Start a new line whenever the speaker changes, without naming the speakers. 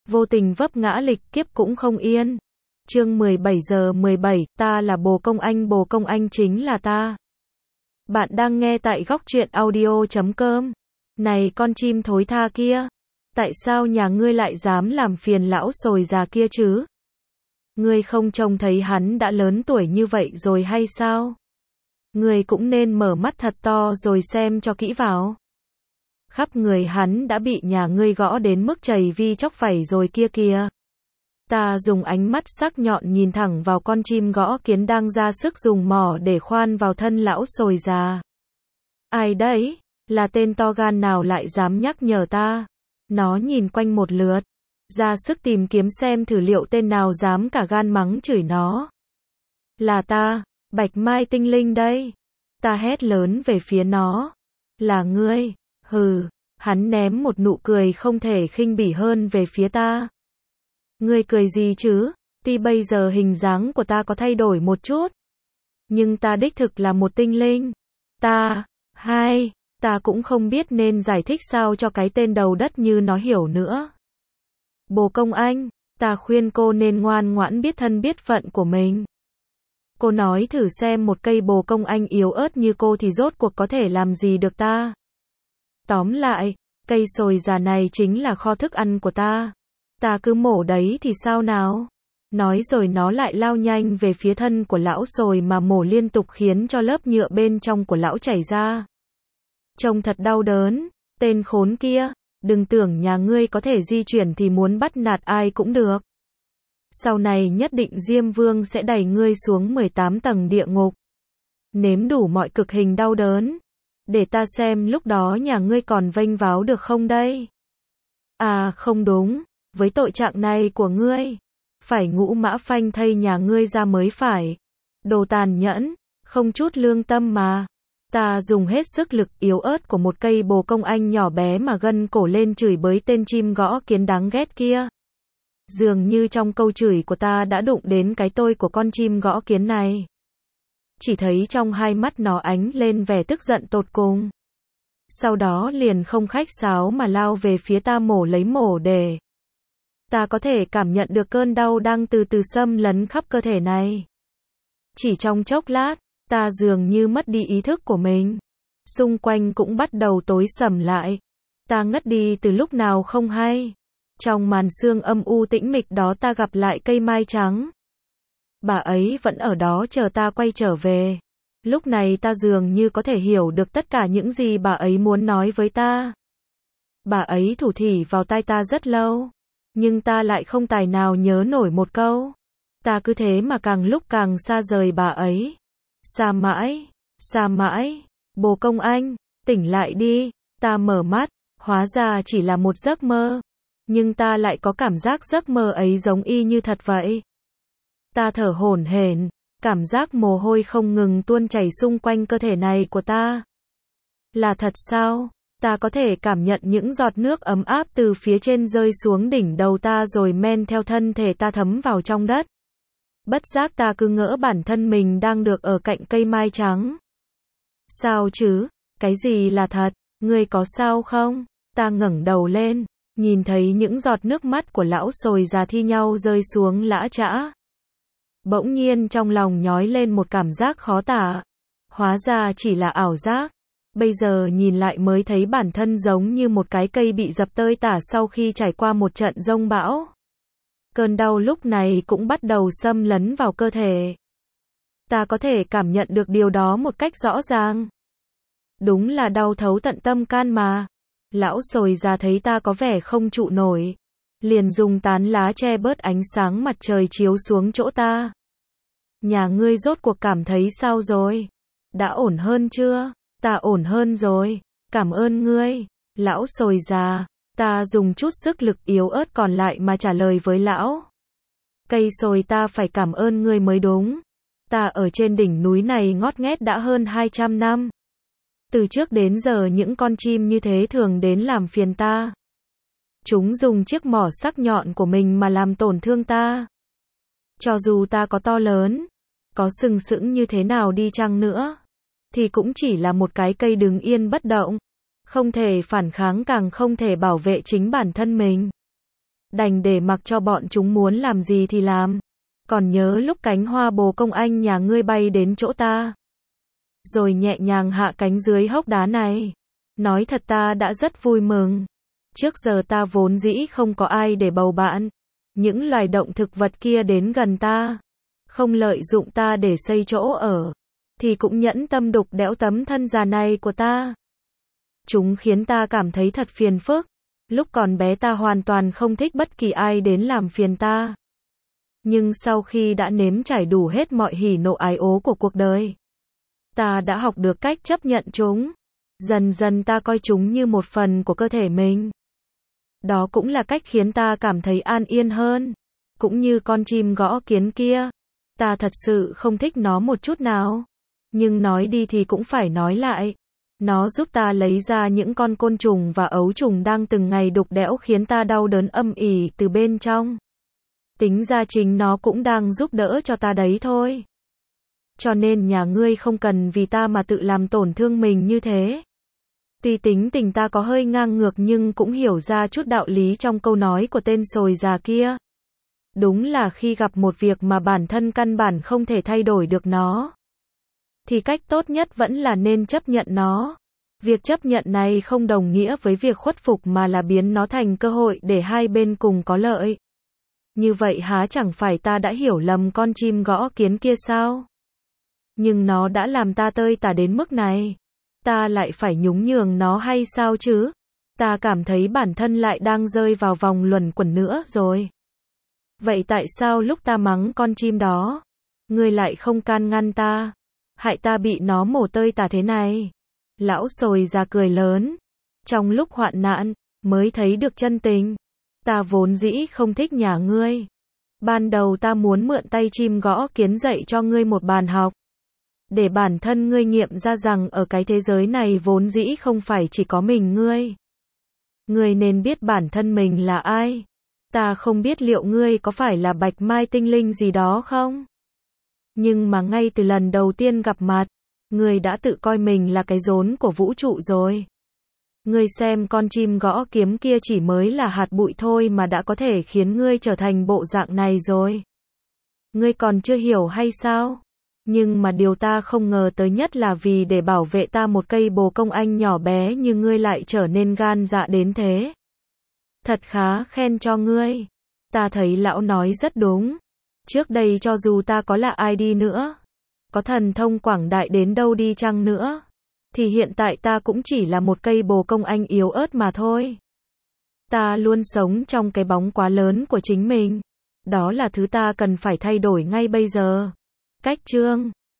vô tình vấp ngã lịch kiếp cũng không yên. Chương 17:17, ta là Bồ Công Anh chính là ta. Bạn đang nghe tại góc truyện audio.com. Này con chim thối tha kia, tại sao nhà ngươi lại dám làm phiền lão sồi già kia chứ? Ngươi không trông thấy hắn đã lớn tuổi như vậy rồi hay sao? Ngươi cũng nên mở mắt thật to rồi xem cho kỹ vào. Khắp người hắn đã bị nhà ngươi gõ đến mức chảy vi chóc vảy rồi kia kìa. Ta dùng ánh mắt sắc nhọn nhìn thẳng vào con chim gõ kiến đang ra sức dùng mỏ để khoan vào thân lão sồi già. Ai đấy? Là tên to gan nào lại dám nhắc nhở ta? Nó nhìn quanh một lượt, ra sức tìm kiếm xem thử liệu tên nào dám cả gan mắng chửi nó. Là ta, Bạch Mai Tinh Linh đây. Ta hét lớn về phía nó. Là ngươi? Hừ, hắn ném một nụ cười không thể khinh bỉ hơn về phía ta. Ngươi cười gì chứ? Tuy bây giờ hình dáng của ta có thay đổi một chút, nhưng ta đích thực là một tinh linh. Ta cũng không biết nên giải thích sao cho cái tên đầu đất như nó hiểu nữa. Bồ Công Anh, ta khuyên cô nên ngoan ngoãn biết thân biết phận của mình. Cô nói thử xem một cây Bồ Công Anh yếu ớt như cô thì rốt cuộc có thể làm gì được ta. Tóm lại, cây sồi già này chính là kho thức ăn của ta. Ta cứ mổ đấy thì sao nào? Nói rồi nó lại lao nhanh về phía thân của lão sồi mà mổ liên tục khiến cho lớp nhựa bên trong của lão chảy ra. Trông thật đau đớn, tên khốn kia, đừng tưởng nhà ngươi có thể di chuyển thì muốn bắt nạt ai cũng được. Sau này nhất định Diêm Vương sẽ đẩy ngươi xuống 18 tầng địa ngục. Nếm đủ mọi cực hình đau đớn. Để ta xem lúc đó nhà ngươi còn vênh váo được không đây? À không đúng, với tội trạng này của ngươi, phải ngũ mã phanh thây nhà ngươi ra mới phải. Đồ tàn nhẫn, không chút lương tâm mà. Ta dùng hết sức lực yếu ớt của một cây Bồ Công Anh nhỏ bé mà gân cổ lên chửi bới tên chim gõ kiến đáng ghét kia. Dường như trong câu chửi của ta đã đụng đến cái tôi của con chim gõ kiến này. Chỉ thấy trong hai mắt nó ánh lên vẻ tức giận tột cùng. Sau đó liền không khách sáo mà lao về phía ta mổ lấy mổ để. Ta có thể cảm nhận được cơn đau đang từ từ xâm lấn khắp cơ thể này. Chỉ trong chốc lát, ta dường như mất đi ý thức của mình. Xung quanh cũng bắt đầu tối sầm lại. Ta ngất đi từ lúc nào không hay. Trong màn sương âm u tĩnh mịch đó ta gặp lại cây mai trắng. Bà ấy vẫn ở đó chờ ta quay trở về. Lúc này ta dường như có thể hiểu được tất cả những gì bà ấy muốn nói với ta. Bà ấy thủ thỉ vào tai ta rất lâu, nhưng ta lại không tài nào nhớ nổi một câu. Ta cứ thế mà càng lúc càng xa rời bà ấy. Xa mãi, Bồ Công Anh, tỉnh lại đi. Ta mở mắt, hóa ra chỉ là một giấc mơ. Nhưng ta lại có cảm giác giấc mơ ấy giống y như thật vậy. Ta thở hổn hển, cảm giác mồ hôi không ngừng tuôn chảy xung quanh cơ thể này của ta. Là thật sao? Ta có thể cảm nhận những giọt nước ấm áp từ phía trên rơi xuống đỉnh đầu ta rồi men theo thân thể ta thấm vào trong đất. Bất giác ta cứ ngỡ bản thân mình đang được ở cạnh cây mai trắng. Sao chứ? Cái gì là thật? Ngươi có sao không? Ta ngẩng đầu lên, nhìn thấy những giọt nước mắt của lão sồi già thi nhau rơi xuống lã chã. Bỗng nhiên trong lòng nhói lên một cảm giác khó tả. Hóa ra chỉ là ảo giác. Bây giờ nhìn lại mới thấy bản thân giống như một cái cây bị dập tơi tả sau khi trải qua một trận giông bão. Cơn đau lúc này cũng bắt đầu xâm lấn vào cơ thể. Ta có thể cảm nhận được điều đó một cách rõ ràng. Đúng là đau thấu tận tâm can mà. Lão sồi già thấy ta có vẻ không trụ nổi, liền dùng tán lá che bớt ánh sáng mặt trời chiếu xuống chỗ ta. Nhà ngươi rốt cuộc cảm thấy sao rồi? Đã ổn hơn chưa? Ta ổn hơn rồi. Cảm ơn ngươi, lão sồi già. Ta dùng chút sức lực yếu ớt còn lại mà trả lời với lão. Cây sồi ta phải cảm ơn ngươi mới đúng. Ta ở trên đỉnh núi này ngót nghét đã hơn 200 năm. Từ trước đến giờ những con chim như thế thường đến làm phiền ta. Chúng dùng chiếc mỏ sắc nhọn của mình mà làm tổn thương ta. Cho dù ta có to lớn, có sừng sững như thế nào đi chăng nữa, thì cũng chỉ là một cái cây đứng yên bất động. Không thể phản kháng càng không thể bảo vệ chính bản thân mình. đành để mặc cho bọn chúng muốn làm gì thì làm. Còn nhớ lúc cánh hoa bồ công anh nhà ngươi bay đến chỗ ta, rồi nhẹ nhàng hạ cánh dưới hốc đá này. Nói thật ta đã rất vui mừng. Trước giờ ta vốn dĩ không có ai để bầu bạn. Những loài động thực vật kia đến gần ta, không lợi dụng ta để xây chỗ ở, thì cũng nhẫn tâm đục đẽo tấm thân già này của ta. Chúng khiến ta cảm thấy thật phiền phức. Lúc còn bé ta hoàn toàn không thích bất kỳ ai đến làm phiền ta. Nhưng sau khi đã nếm trải đủ hết mọi hỉ nộ ái ố của cuộc đời, ta đã học được cách chấp nhận chúng. Dần dần ta coi chúng như một phần của cơ thể mình. Đó cũng là cách khiến ta cảm thấy an yên hơn. Cũng như con chim gõ kiến kia, ta thật sự không thích nó một chút nào. Nhưng nói đi thì cũng phải nói lại. Nó giúp ta lấy ra những con côn trùng và ấu trùng đang từng ngày đục đẽo khiến ta đau đớn âm ỉ từ bên trong. Tính ra chính nó cũng đang giúp đỡ cho ta đấy thôi. Cho nên nhà ngươi không cần vì ta mà tự làm tổn thương mình như thế. Tuy tính tình ta có hơi ngang ngược nhưng cũng hiểu ra chút đạo lý trong câu nói của tên sồi già kia. Đúng là khi gặp một việc mà bản thân căn bản không thể thay đổi được nó, thì cách tốt nhất vẫn là nên chấp nhận nó. Việc chấp nhận này không đồng nghĩa với việc khuất phục mà là biến nó thành cơ hội để hai bên cùng có lợi. Như vậy há chẳng phải ta đã hiểu lầm con chim gõ kiến kia sao? Nhưng nó đã làm ta tơi tả đến mức này, ta lại phải nhún nhường nó hay sao chứ? Ta cảm thấy bản thân lại đang rơi vào vòng luẩn quẩn nữa rồi. Vậy tại sao lúc ta mắng con chim đó, ngươi lại không can ngăn ta, hại ta bị nó mổ tơi tả thế này? Lão sồi già cười lớn. Trong lúc hoạn nạn, mới thấy được chân tình. Ta vốn dĩ không thích nhà ngươi. Ban đầu ta muốn mượn tay chim gõ kiến dạy cho ngươi một bàn học. Để bản thân ngươi nghiệm ra rằng ở cái thế giới này vốn dĩ không phải chỉ có mình ngươi. Ngươi nên biết bản thân mình là ai. Ta không biết liệu ngươi có phải là bạch mai tinh linh gì đó không? Nhưng mà ngay từ lần đầu tiên gặp mặt, ngươi đã tự coi mình là cái rốn của vũ trụ rồi. Ngươi xem con chim gõ kiếm kia chỉ mới là hạt bụi thôi mà đã có thể khiến ngươi trở thành bộ dạng này rồi. Ngươi còn chưa hiểu hay sao? Nhưng mà điều ta không ngờ tới nhất là vì để bảo vệ ta một cây bồ công anh nhỏ bé như ngươi lại trở nên gan dạ đến thế. Thật khá khen cho ngươi. Ta thấy lão nói rất đúng. Trước đây cho dù ta có là ai đi nữa, có thần thông quảng đại đến đâu đi chăng nữa, thì hiện tại ta cũng chỉ là một cây bồ công anh yếu ớt mà thôi. Ta luôn sống trong cái bóng quá lớn của chính mình. Đó là thứ ta cần phải thay đổi ngay bây giờ. Cách chương